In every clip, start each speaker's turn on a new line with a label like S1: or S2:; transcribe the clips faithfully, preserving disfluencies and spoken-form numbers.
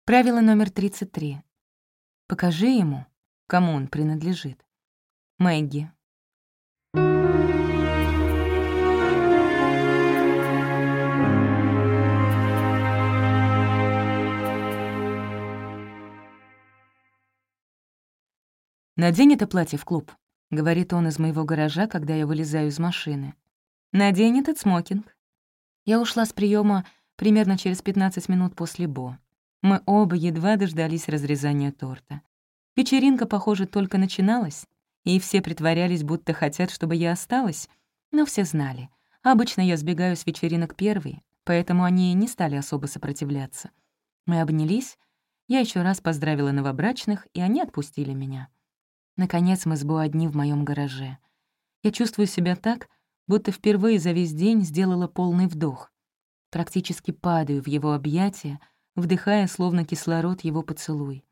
S1: Правило номер тридцать три. Покажи ему, кому он принадлежит. Мэгги. «Надень это платье в клуб», — говорит он из моего гаража, когда я вылезаю из машины. «Надень этот смокинг». Я ушла с приема примерно через пятнадцать минут после Бо. Мы оба едва дождались разрезания торта. Вечеринка, похоже, только начиналась, и все притворялись, будто хотят, чтобы я осталась, но все знали. Обычно я сбегаю с вечеринок первой, поэтому они не стали особо сопротивляться. Мы обнялись, я еще раз поздравила новобрачных, и они отпустили меня. Наконец мы с Бо одни в моем гараже. Я чувствую себя так, будто впервые за весь день сделала полный вдох. Практически падаю в его объятия, вдыхая словно кислород его поцелуй.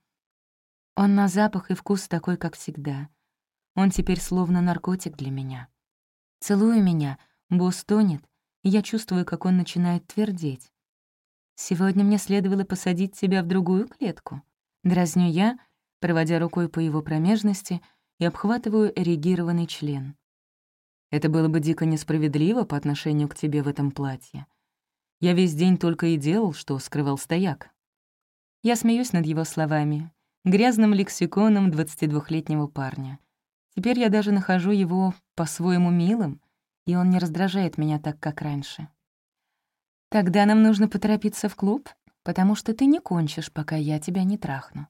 S1: Он на запах и вкус такой, как всегда. Он теперь словно наркотик для меня. Целуя меня, Бо стонет, и я чувствую, как он начинает твердеть. «Сегодня мне следовало посадить тебя в другую клетку». Дразню я, проводя рукой по его промежности, и обхватываю эрегированный член. «Это было бы дико несправедливо по отношению к тебе в этом платье. Я весь день только и делал, что скрывал стояк». Я смеюсь над его словами, грязным лексиконом двадцатидвухлетнего парня. Теперь я даже нахожу его по-своему милым, и он не раздражает меня так, как раньше. «Тогда нам нужно поторопиться в клуб, потому что ты не кончишь, пока я тебя не трахну».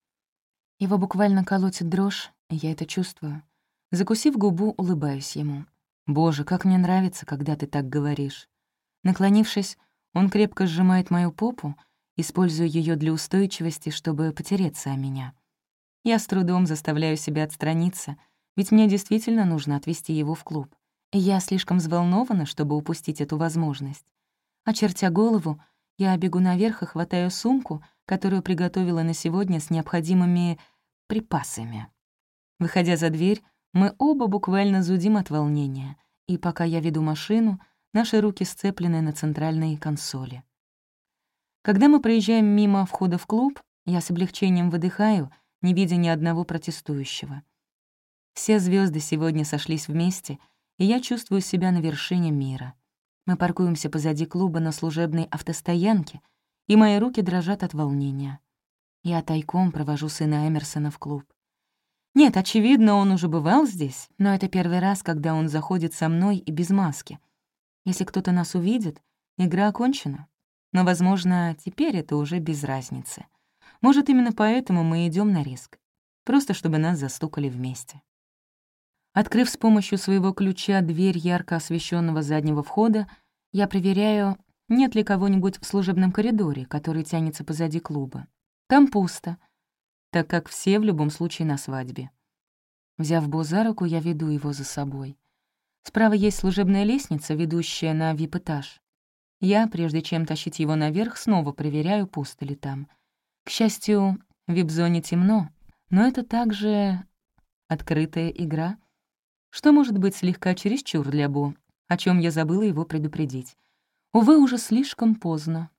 S1: Его буквально колотит дрожь, и я это чувствую. Закусив губу, улыбаюсь ему. «Боже, как мне нравится, когда ты так говоришь». Наклонившись, он крепко сжимает мою попу, используя ее для устойчивости, чтобы потереться о меня. Я с трудом заставляю себя отстраниться, ведь мне действительно нужно отвезти его в клуб. И я слишком взволнована, чтобы упустить эту возможность. Очертя голову, я бегу наверх и хватаю сумку, которую приготовила на сегодня с необходимыми припасами. Выходя за дверь, мы оба буквально зудим от волнения, и пока я веду машину, наши руки сцеплены на центральной консоли. Когда мы проезжаем мимо входа в клуб, я с облегчением выдыхаю, не видя ни одного протестующего. Все звезды сегодня сошлись вместе, и я чувствую себя на вершине мира. Мы паркуемся позади клуба на служебной автостоянке, и мои руки дрожат от волнения. Я тайком провожу сына Эмерсона в клуб. Нет, очевидно, он уже бывал здесь, но это первый раз, когда он заходит со мной и без маски. Если кто-то нас увидит, игра окончена. Но, возможно, теперь это уже без разницы. Может, именно поэтому мы идем на риск. Просто чтобы нас застукали вместе. Открыв с помощью своего ключа дверь ярко освещенного заднего входа, я проверяю, нет ли кого-нибудь в служебном коридоре, который тянется позади клуба. Там пусто, так как все в любом случае на свадьбе. Взяв Бо за руку, я веду его за собой. Справа есть служебная лестница, ведущая на вип-этаж. Я, прежде чем тащить его наверх, снова проверяю, пусто ли там. К счастью, в вип-зоне темно, но это также открытая игра. Что может быть слегка чересчур для Бо, о чем я забыла его предупредить. Увы, уже слишком поздно.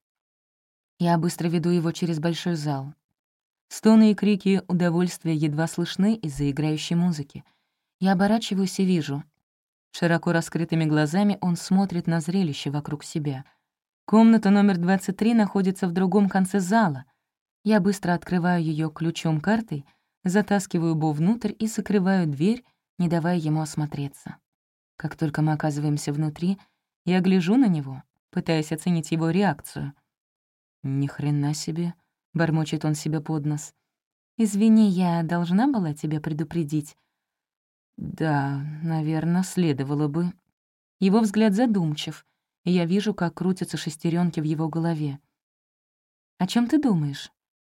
S1: Я быстро веду его через большой зал. Стоны и крики удовольствия едва слышны из-за играющей музыки. Я оборачиваюсь и вижу. Широко раскрытыми глазами он смотрит на зрелище вокруг себя. Комната номер двадцать три находится в другом конце зала. Я быстро открываю ее ключом-картой, затаскиваю Бо внутрь и закрываю дверь, не давая ему осмотреться. Как только мы оказываемся внутри, я гляжу на него, пытаясь оценить его реакцию. «Ни хрена себе», — бормочет он себе под нос. «Извини, я должна была тебя предупредить». «Да, наверное, следовало бы». Его взгляд задумчив, и я вижу, как крутятся шестеренки в его голове. «О чем ты думаешь?»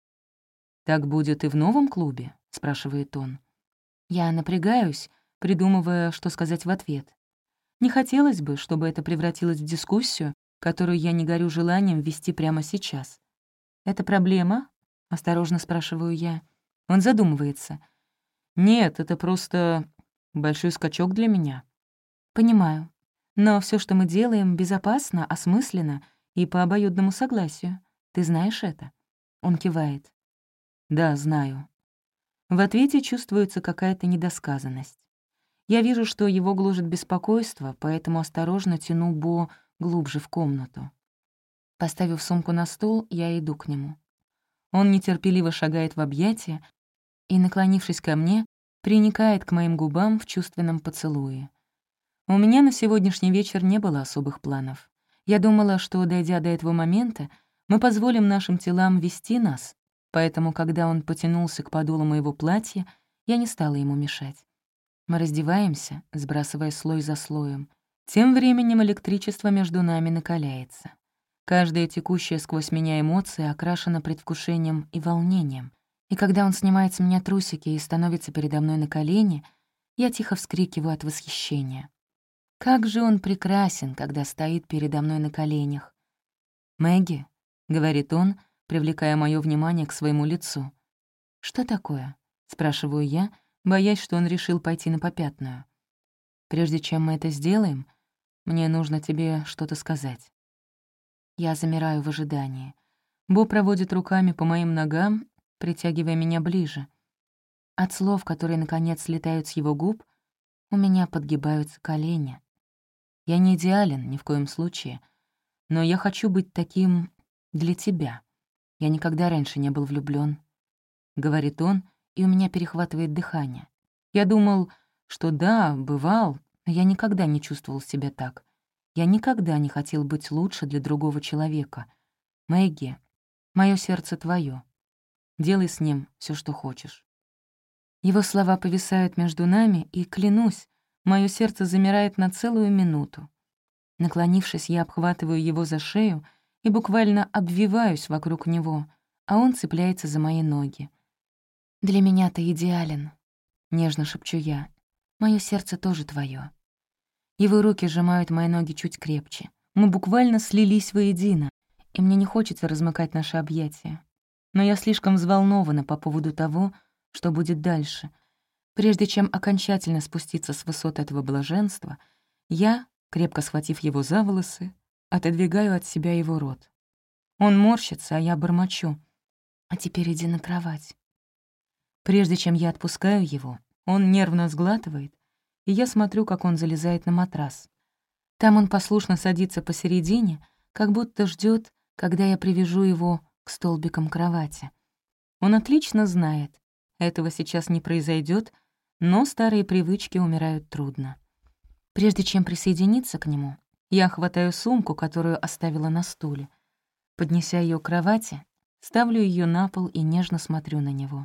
S1: «Так будет и в новом клубе?» — спрашивает он. Я напрягаюсь, придумывая, что сказать в ответ. Не хотелось бы, чтобы это превратилось в дискуссию, которую я не горю желанием вести прямо сейчас. «Это проблема?» — осторожно спрашиваю я. Он задумывается. «Нет, это просто большой скачок для меня». «Понимаю. Но все, что мы делаем, безопасно, осмысленно и по обоюдному согласию. Ты знаешь это?» Он кивает. «Да, знаю». В ответе чувствуется какая-то недосказанность. Я вижу, что его гложет беспокойство, поэтому осторожно тяну Бо глубже в комнату. Поставив сумку на стол, я иду к нему. Он нетерпеливо шагает в объятия и, наклонившись ко мне, приникает к моим губам в чувственном поцелуе. У меня на сегодняшний вечер не было особых планов. Я думала, что, дойдя до этого момента, мы позволим нашим телам вести нас, поэтому, когда он потянулся к подолу моего платья, я не стала ему мешать. Мы раздеваемся, сбрасывая слой за слоем. Тем временем электричество между нами накаляется. Каждая текущая сквозь меня эмоция окрашена предвкушением и волнением. И когда он снимает с меня трусики и становится передо мной на колени, я тихо вскрикиваю от восхищения. Как же он прекрасен, когда стоит передо мной на коленях. «Мэгги», — говорит он, привлекая моё внимание к своему лицу. «Что такое?» — спрашиваю я, боясь, что он решил пойти на попятную. «Прежде чем мы это сделаем, мне нужно тебе что-то сказать». Я замираю в ожидании. Бо проводит руками по моим ногам, притягивая меня ближе. От слов, которые, наконец, слетают с его губ, у меня подгибаются колени. Я не идеален ни в коем случае, но я хочу быть таким для тебя. Я никогда раньше не был влюблён, — говорит он, и у меня перехватывает дыхание. Я думал, что да, бывал, но я никогда не чувствовал себя так. Я никогда не хотел быть лучше для другого человека. Мэгги, моё сердце твоё. Делай с ним всё, что хочешь. Его слова повисают между нами, и, клянусь, моё сердце замирает на целую минуту. Наклонившись, я обхватываю его за шею и буквально обвиваюсь вокруг него, а он цепляется за мои ноги. «Для меня ты идеален», — нежно шепчу я. «Моё сердце тоже твоё». Его руки сжимают мои ноги чуть крепче. Мы буквально слились воедино, и мне не хочется размыкать наши объятия. Но я слишком взволнована по поводу того, что будет дальше. Прежде чем окончательно спуститься с высот этого блаженства, я, крепко схватив его за волосы, отодвигаю от себя его рот. Он морщится, а я бормочу. «А теперь иди на кровать». Прежде чем я отпускаю его, он нервно сглатывает, и я смотрю, как он залезает на матрас. Там он послушно садится посередине, как будто ждет, когда я привяжу его к столбикам кровати. Он отлично знает, этого сейчас не произойдет, но старые привычки умирают трудно. Прежде чем присоединиться к нему, я хватаю сумку, которую оставила на стуле. Поднеся ее к кровати, ставлю ее на пол и нежно смотрю на него.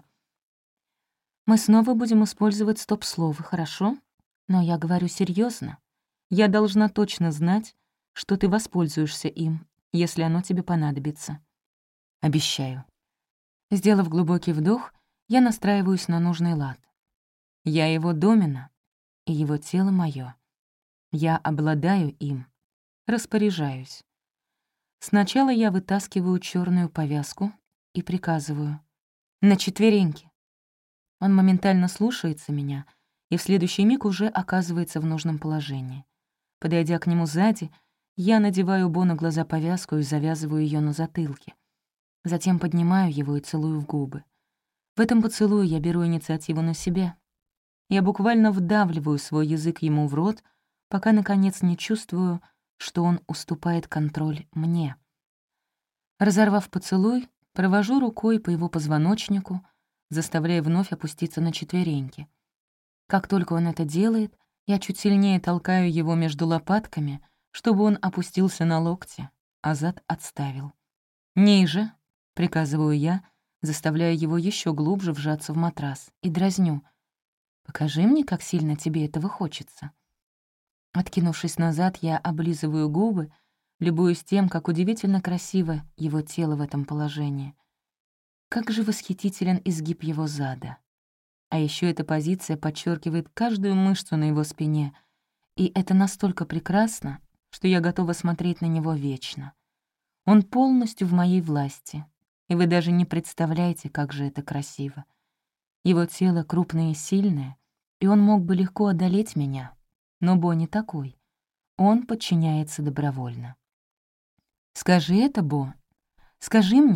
S1: Мы снова будем использовать стоп-слово, хорошо? Но я говорю серьезно. Я должна точно знать, что ты воспользуешься им, если оно тебе понадобится. Обещаю. Сделав глубокий вдох, я настраиваюсь на нужный лад. Я его домина, и его тело моё. Я обладаю им, распоряжаюсь. Сначала я вытаскиваю черную повязку и приказываю: «На четвереньки». Он моментально слушается меня и в следующий миг уже оказывается в нужном положении. Подойдя к нему сзади, я надеваю Бо на глаза повязку и завязываю ее на затылке. Затем поднимаю его и целую в губы. В этом поцелуе я беру инициативу на себя. Я буквально вдавливаю свой язык ему в рот, пока, наконец, не чувствую, что он уступает контроль мне. Разорвав поцелуй, провожу рукой по его позвоночнику, заставляя вновь опуститься на четвереньки. Как только он это делает, я чуть сильнее толкаю его между лопатками, чтобы он опустился на локти, а зад отставил. «Ниже», — приказываю я, заставляя его еще глубже вжаться в матрас, и дразню. «Покажи мне, как сильно тебе этого хочется». Откинувшись назад, я облизываю губы, любуюсь тем, как удивительно красиво его тело в этом положении. Как же восхитителен изгиб его зада. А еще эта позиция подчеркивает каждую мышцу на его спине, и это настолько прекрасно, что я готова смотреть на него вечно. Он полностью в моей власти, и вы даже не представляете, как же это красиво. Его тело крупное и сильное, и он мог бы легко одолеть меня, но Бо не такой. Он подчиняется добровольно. «Скажи это, Бо. Скажи мне,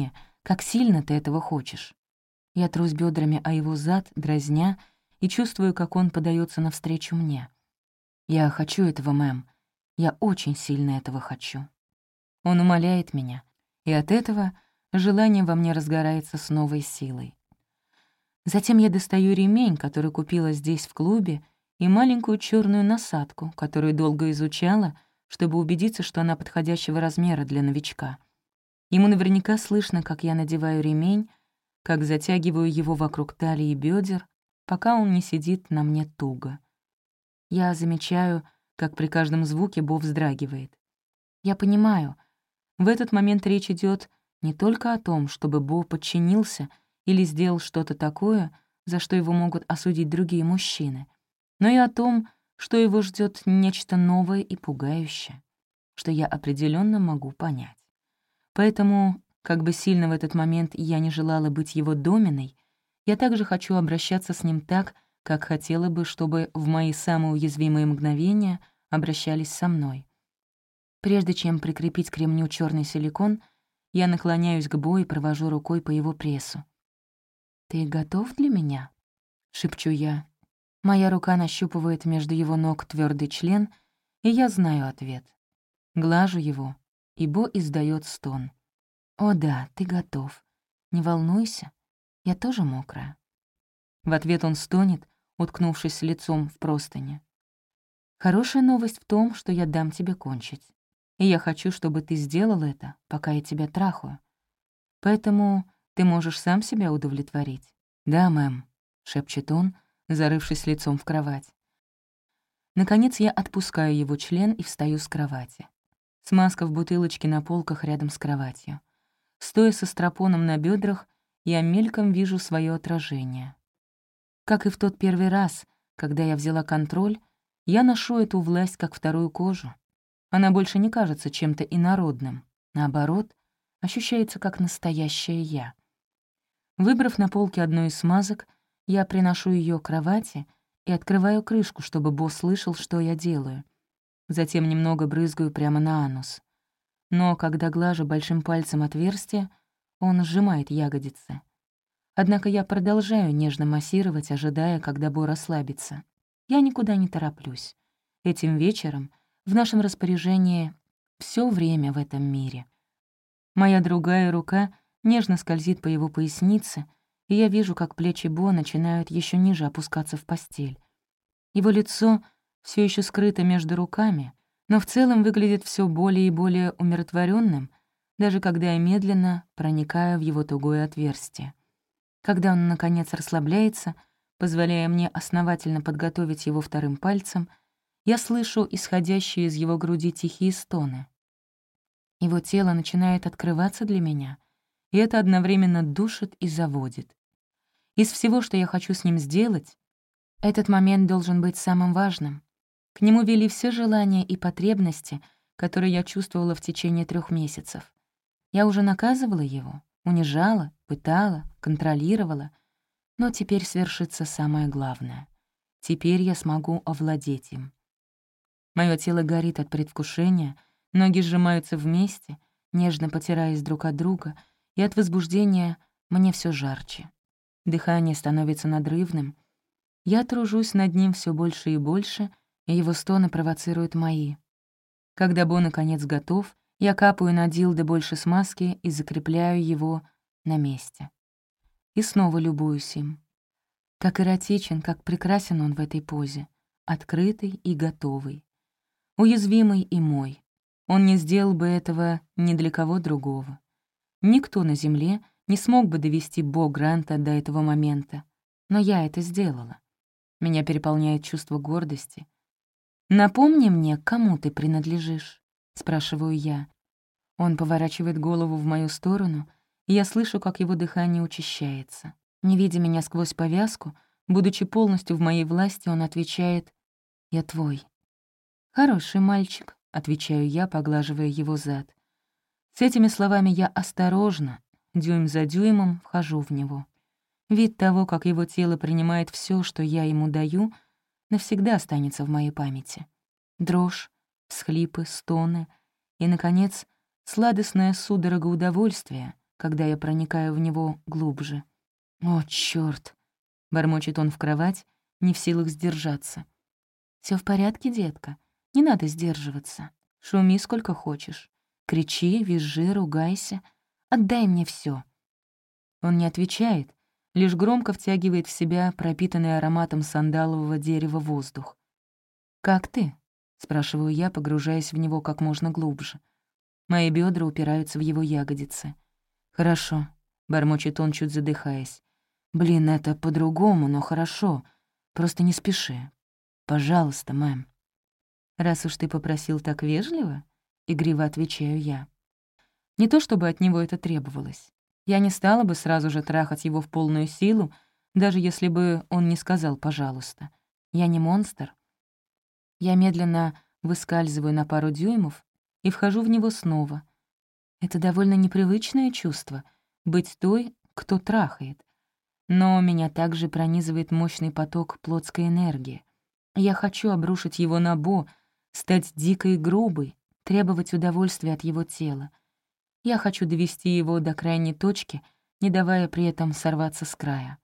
S1: Как сильно ты этого хочешь?» Я трусь бедрами о его зад, дразня, и чувствую, как он подается навстречу мне. «Я хочу этого, мэм. Я очень сильно этого хочу». Он умоляет меня, и от этого желание во мне разгорается с новой силой. Затем я достаю ремень, который купила здесь в клубе, и маленькую черную насадку, которую долго изучала, чтобы убедиться, что она подходящего размера для новичка. Ему наверняка слышно, как я надеваю ремень, как затягиваю его вокруг талии и бедер, пока он не сидит на мне туго. Я замечаю, как при каждом звуке Бо вздрагивает. Я понимаю, в этот момент речь идет не только о том, чтобы Бо подчинился или сделал что-то такое, за что его могут осудить другие мужчины, но и о том, что его ждет нечто новое и пугающее, что я определенно могу понять. Поэтому, как бы сильно в этот момент я не желала быть его доминой, я также хочу обращаться с ним так, как хотела бы, чтобы в мои самые уязвимые мгновения обращались со мной. Прежде чем прикрепить к ремню черный силикон, я наклоняюсь к Бо и провожу рукой по его прессу. «Ты готов для меня?» — шепчу я. Моя рука нащупывает между его ног твердый член, и я знаю ответ. Глажу его, и Бо издаёт стон. «О да, ты готов. Не волнуйся, я тоже мокрая». В ответ он стонет, уткнувшись лицом в простыни. «Хорошая новость в том, что я дам тебе кончить. И я хочу, чтобы ты сделал это, пока я тебя трахаю. Поэтому ты можешь сам себя удовлетворить». «Да, мэм», — шепчет он, зарывшись лицом в кровать. Наконец я отпускаю его член и встаю с кровати. Смазка в бутылочке на полках рядом с кроватью. Стоя со стропоном на бедрах, я мельком вижу свое отражение. Как и в тот первый раз, когда я взяла контроль, я ношу эту власть как вторую кожу. Она больше не кажется чем-то инородным. Наоборот, ощущается как настоящее я. Выбрав на полке одну из смазок, я приношу ее к кровати и открываю крышку, чтобы Бо слышал, что я делаю. Затем немного брызгаю прямо на анус. Но когда глажу большим пальцем отверстие, он сжимает ягодицы. Однако я продолжаю нежно массировать, ожидая, когда Бо расслабится. Я никуда не тороплюсь. Этим вечером в нашем распоряжении все время в этом мире. Моя другая рука нежно скользит по его пояснице, и я вижу, как плечи Бо начинают еще ниже опускаться в постель. Его лицо все еще скрыто между руками, но в целом выглядит все более и более умиротворенным, даже когда я медленно проникаю в его тугое отверстие. Когда он, наконец, расслабляется, позволяя мне основательно подготовить его вторым пальцем, я слышу исходящие из его груди тихие стоны. Его тело начинает открываться для меня, и это одновременно душит и заводит. Из всего, что я хочу с ним сделать, этот момент должен быть самым важным. К нему вели все желания и потребности, которые я чувствовала в течение трех месяцев. Я уже наказывала его, унижала, пытала, контролировала, но теперь свершится самое главное. Теперь я смогу овладеть им. Моё тело горит от предвкушения, ноги сжимаются вместе, нежно потираясь друг от друга, и от возбуждения мне все жарче. Дыхание становится надрывным. Я тружусь над ним все больше и больше, и его стоны провоцируют мои. Когда Бо наконец готов, я капаю на дилдо больше смазки и закрепляю его на месте. И снова любуюсь им. Как эротичен, как прекрасен он в этой позе, открытый и готовый. Уязвимый и мой. Он не сделал бы этого ни для кого другого. Никто на земле не смог бы довести Бо Гранта до этого момента, но я это сделала. Меня переполняет чувство гордости. «Напомни мне, кому ты принадлежишь?» — спрашиваю я. Он поворачивает голову в мою сторону, и я слышу, как его дыхание учащается. Не видя меня сквозь повязку, будучи полностью в моей власти, он отвечает: «Я твой». «Хороший мальчик», — отвечаю я, поглаживая его зад. С этими словами я осторожно, дюйм за дюймом, вхожу в него. Вид того, как его тело принимает все, что я ему даю, навсегда останется в моей памяти. Дрожь, всхлипы, стоны и, наконец, сладостная судорога удовольствия, когда я проникаю в него глубже. «О, чёрт!» — бормочет он в кровать, не в силах сдержаться. «Всё в порядке, детка? Не надо сдерживаться. Шуми сколько хочешь. Кричи, визжи, ругайся. Отдай мне всё». Он не отвечает, лишь громко втягивает в себя пропитанный ароматом сандалового дерева воздух. «Как ты?» — спрашиваю я, погружаясь в него как можно глубже. Мои бедра упираются в его ягодицы. «Хорошо», — бормочет он, чуть задыхаясь. «Блин, это по-другому, но хорошо. Просто не спеши. Пожалуйста, мэм». «Раз уж ты попросил так вежливо», — игриво отвечаю я. Не то чтобы от него это требовалось. Я не стала бы сразу же трахать его в полную силу, даже если бы он не сказал «пожалуйста». Я не монстр. Я медленно выскальзываю на пару дюймов и вхожу в него снова. Это довольно непривычное чувство — быть той, кто трахает. Но меня также пронизывает мощный поток плотской энергии. Я хочу обрушить его на Бо, стать дикой и грубой, требовать удовольствия от его тела. Я хочу довести его до крайней точки, не давая при этом сорваться с края.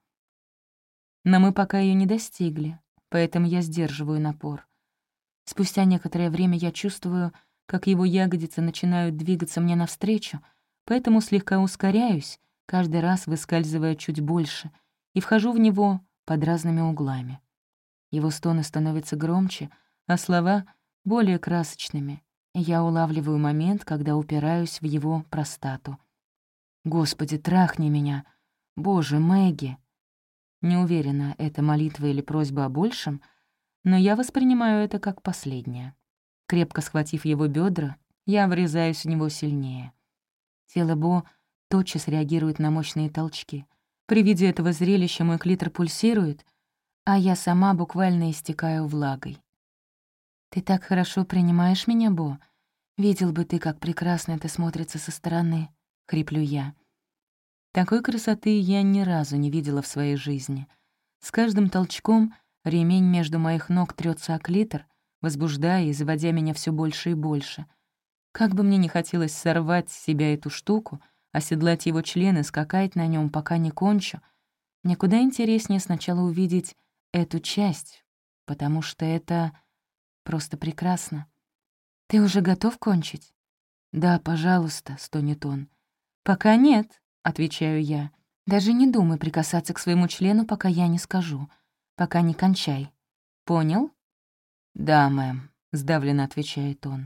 S1: Но мы пока ее не достигли, поэтому я сдерживаю напор. Спустя некоторое время я чувствую, как его ягодицы начинают двигаться мне навстречу, поэтому слегка ускоряюсь, каждый раз выскальзывая чуть больше, и вхожу в него под разными углами. Его стоны становятся громче, а слова — более красочными, и я улавливаю момент, когда упираюсь в его простату. «Господи, трахни меня! Боже, Мэгги!» Не уверена, это молитва или просьба о большем, но я воспринимаю это как последнее. Крепко схватив его бедра, я врезаюсь в него сильнее. Тело Бо тотчас реагирует на мощные толчки. При виде этого зрелища мой клитор пульсирует, а я сама буквально истекаю влагой. «Ты так хорошо принимаешь меня, Бо? Видел бы ты, как прекрасно это смотрится со стороны», — хриплю я. Такой красоты я ни разу не видела в своей жизни. С каждым толчком ремень между моих ног трется о клитор, возбуждая и заводя меня все больше и больше. Как бы мне ни хотелось сорвать с себя эту штуку, оседлать его член и скакать на нем, пока не кончу, мне куда интереснее сначала увидеть эту часть, потому что это просто прекрасно. «Ты уже готов кончить?» «Да, пожалуйста», — стонет он. «Пока нет», — отвечаю я. «Даже не думай прикасаться к своему члену, пока я не скажу. Пока не кончай. Понял?» «Да, мэм», — сдавленно отвечает он.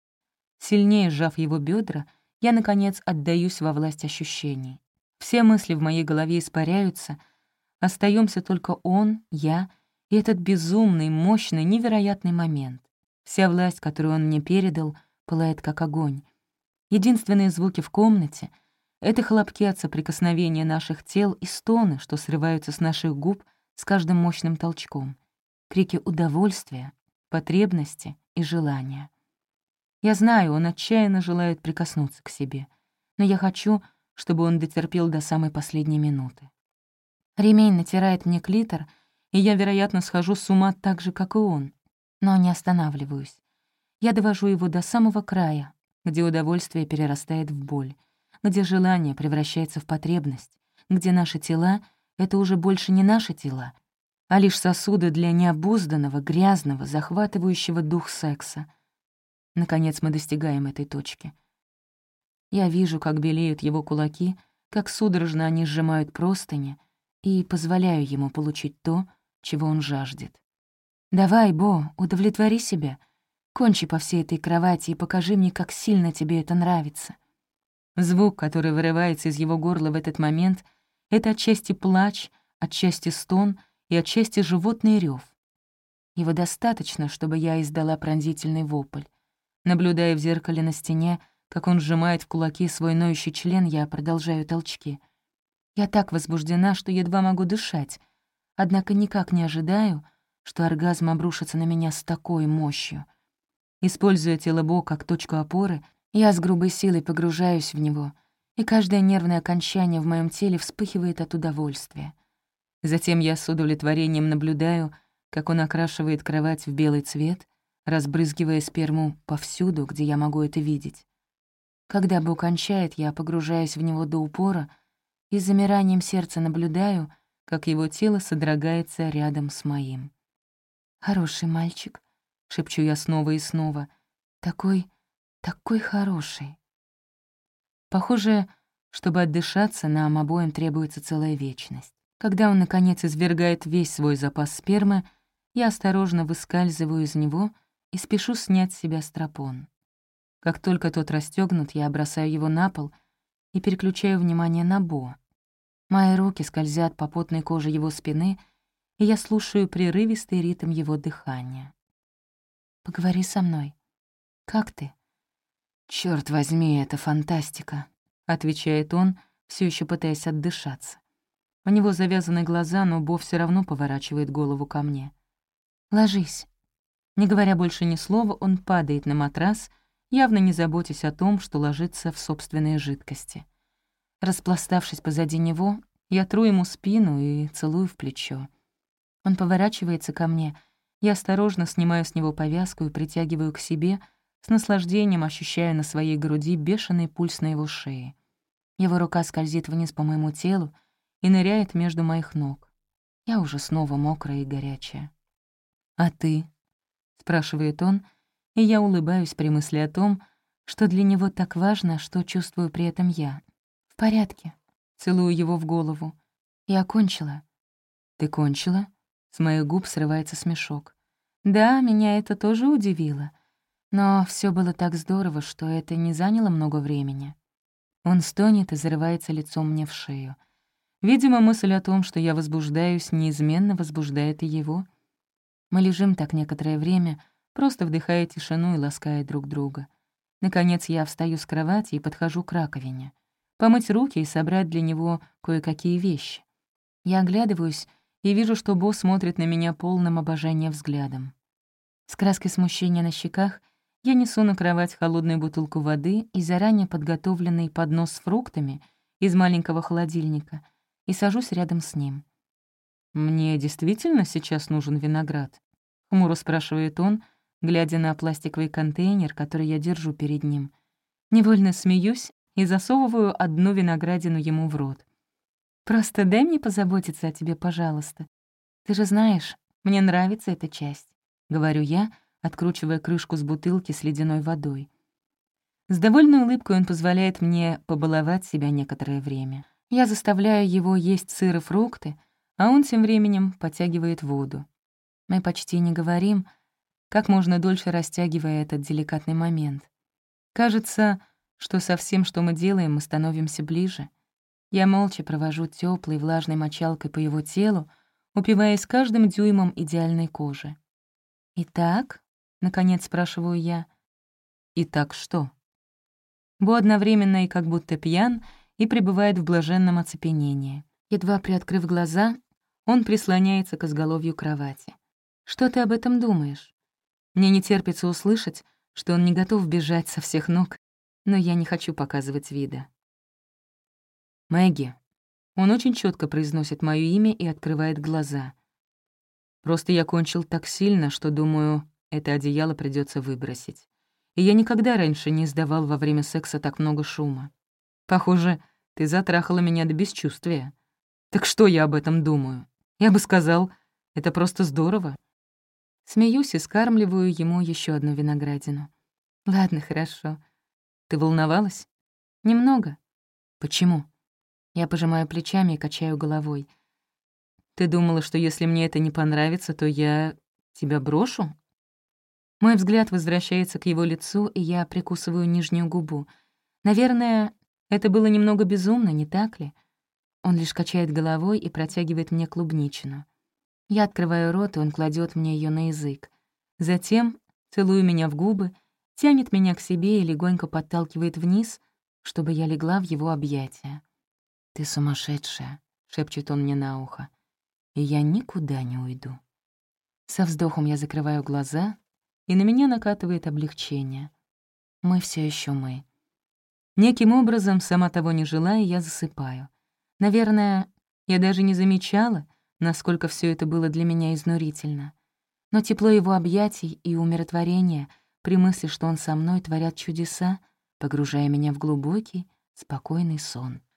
S1: Сильнее сжав его бедра, я, наконец, отдаюсь во власть ощущений. Все мысли в моей голове испаряются, остаемся только он, я и этот безумный, мощный, невероятный момент. Вся власть, которую он мне передал, пылает как огонь. Единственные звуки в комнате — это хлопки от соприкосновения наших тел и стоны, что срываются с наших губ с каждым мощным толчком. Крики удовольствия, потребности и желания. Я знаю, он отчаянно желает прикоснуться к себе, но я хочу, чтобы он дотерпел до самой последней минуты. Ремень натирает мне клитор, и я, вероятно, схожу с ума так же, как и он, но не останавливаюсь. Я довожу его до самого края, где удовольствие перерастает в боль, где желание превращается в потребность, где наши тела — это уже больше не наши тела, а лишь сосуды для необузданного, грязного, захватывающего дух секса. Наконец мы достигаем этой точки. Я вижу, как белеют его кулаки, как судорожно они сжимают простыни, и позволяю ему получить то, чего он жаждет. «Давай, Бо, удовлетвори себя. Кончи по всей этой кровати и покажи мне, как сильно тебе это нравится». Звук, который вырывается из его горла в этот момент, — это отчасти плач, отчасти стон и отчасти животный рев. Его достаточно, чтобы я издала пронзительный вопль. Наблюдая в зеркале на стене, как он сжимает в кулаки свой ноющий член, я продолжаю толчки. Я так возбуждена, что едва могу дышать, однако никак не ожидаю, что оргазм обрушится на меня с такой мощью. Используя тело Бо как точку опоры, я с грубой силой погружаюсь в него, и каждое нервное окончание в моем теле вспыхивает от удовольствия. Затем я с удовлетворением наблюдаю, как он окрашивает кровать в белый цвет, разбрызгивая сперму повсюду, где я могу это видеть. Когда Бог кончает, я погружаюсь в него до упора и с замиранием сердца наблюдаю, как его тело содрогается рядом с моим. «Хороший мальчик», — шепчу я снова и снова, — «такой, такой хороший». Похоже, чтобы отдышаться, нам обоим требуется целая вечность. Когда он, наконец, извергает весь свой запас спермы, я осторожно выскальзываю из него и спешу снять с себя стропон. Как только тот расстёгнут, я бросаю его на пол и переключаю внимание на Бо. Мои руки скользят по потной коже его спины, и я слушаю прерывистый ритм его дыхания. «Поговори со мной. Как ты?» «Чёрт возьми, это фантастика», — отвечает он, всё ещё пытаясь отдышаться. У него завязаны глаза, но Бо всё равно поворачивает голову ко мне. «Ложись». Не говоря больше ни слова, он падает на матрас, явно не заботясь о том, что ложится в собственные жидкости. Распластавшись позади него, я тру ему спину и целую в плечо. Он поворачивается ко мне, я осторожно снимаю с него повязку и притягиваю к себе, с наслаждением ощущая на своей груди бешеный пульс на его шее. Его рука скользит вниз по моему телу и ныряет между моих ног. Я уже снова мокрая и горячая. «А ты?» — спрашивает он, и я улыбаюсь при мысли о том, что для него так важно, что чувствую при этом я. «В порядке». Целую его в голову. «Я кончила». «Ты кончила?» С моих губ срывается смешок. «Да, меня это тоже удивило. Но все было так здорово, что это не заняло много времени». Он стонет и зарывается лицом мне в шею. Видимо, мысль о том, что я возбуждаюсь, неизменно возбуждает и его. Мы лежим так некоторое время, просто вдыхая тишину и лаская друг друга. Наконец я встаю с кровати и подхожу к раковине. Помыть руки и собрать для него кое-какие вещи. Я оглядываюсь и вижу, что Бо смотрит на меня полным обожания взглядом. С краской смущения на щеках я несу на кровать холодную бутылку воды и заранее подготовленный поднос с фруктами из маленького холодильника и сажусь рядом с ним. «Мне действительно сейчас нужен виноград?» — хмуро спрашивает он, глядя на пластиковый контейнер, который я держу перед ним. Невольно смеюсь и засовываю одну виноградину ему в рот. «Просто дай мне позаботиться о тебе, пожалуйста. Ты же знаешь, мне нравится эта часть», — говорю я, откручивая крышку с бутылки с ледяной водой. С довольной улыбкой он позволяет мне побаловать себя некоторое время. Я заставляю его есть сыр и фрукты, а он тем временем подтягивает воду. Мы почти не говорим, как можно дольше растягивая этот деликатный момент. Кажется, что со всем, что мы делаем, мы становимся ближе. Я молча провожу теплой влажной мочалкой по его телу, упиваясь каждым дюймом идеальной кожи. «Итак?» — наконец спрашиваю я. «Итак что?» Бо одновременно и как будто пьян, и пребывает в блаженном оцепенении. Едва приоткрыв глаза, он прислоняется к изголовью кровати. «Что ты об этом думаешь?» Мне не терпится услышать, что он не готов бежать со всех ног, но я не хочу показывать вида. «Мэгги». Он очень четко произносит моё имя и открывает глаза. «Просто я кончил так сильно, что, думаю, это одеяло придется выбросить. И я никогда раньше не издавал во время секса так много шума. Похоже, ты затрахала меня до бесчувствия. Так что я об этом думаю? Я бы сказал, это просто здорово». Смеюсь и скармливаю ему еще одну виноградину. «Ладно, хорошо. Ты волновалась?» «Немного». «Почему?» Я пожимаю плечами и качаю головой. «Ты думала, что если мне это не понравится, то я тебя брошу?» Мой взгляд возвращается к его лицу, и я прикусываю нижнюю губу. Наверное, это было немного безумно, не так ли? Он лишь качает головой и протягивает мне клубничину. Я открываю рот, и он кладет мне ее на язык. Затем, целуя меня в губы, тянет меня к себе и легонько подталкивает вниз, чтобы я легла в его объятия. «Ты сумасшедшая», — шепчет он мне на ухо, — «и я никуда не уйду». Со вздохом я закрываю глаза, и на меня накатывает облегчение. Мы все еще мы. Неким образом, сама того не желая, я засыпаю. Наверное, я даже не замечала, насколько все это было для меня изнурительно. Но тепло его объятий и умиротворение при мысли, что он со мной, творят чудеса, погружая меня в глубокий, спокойный сон.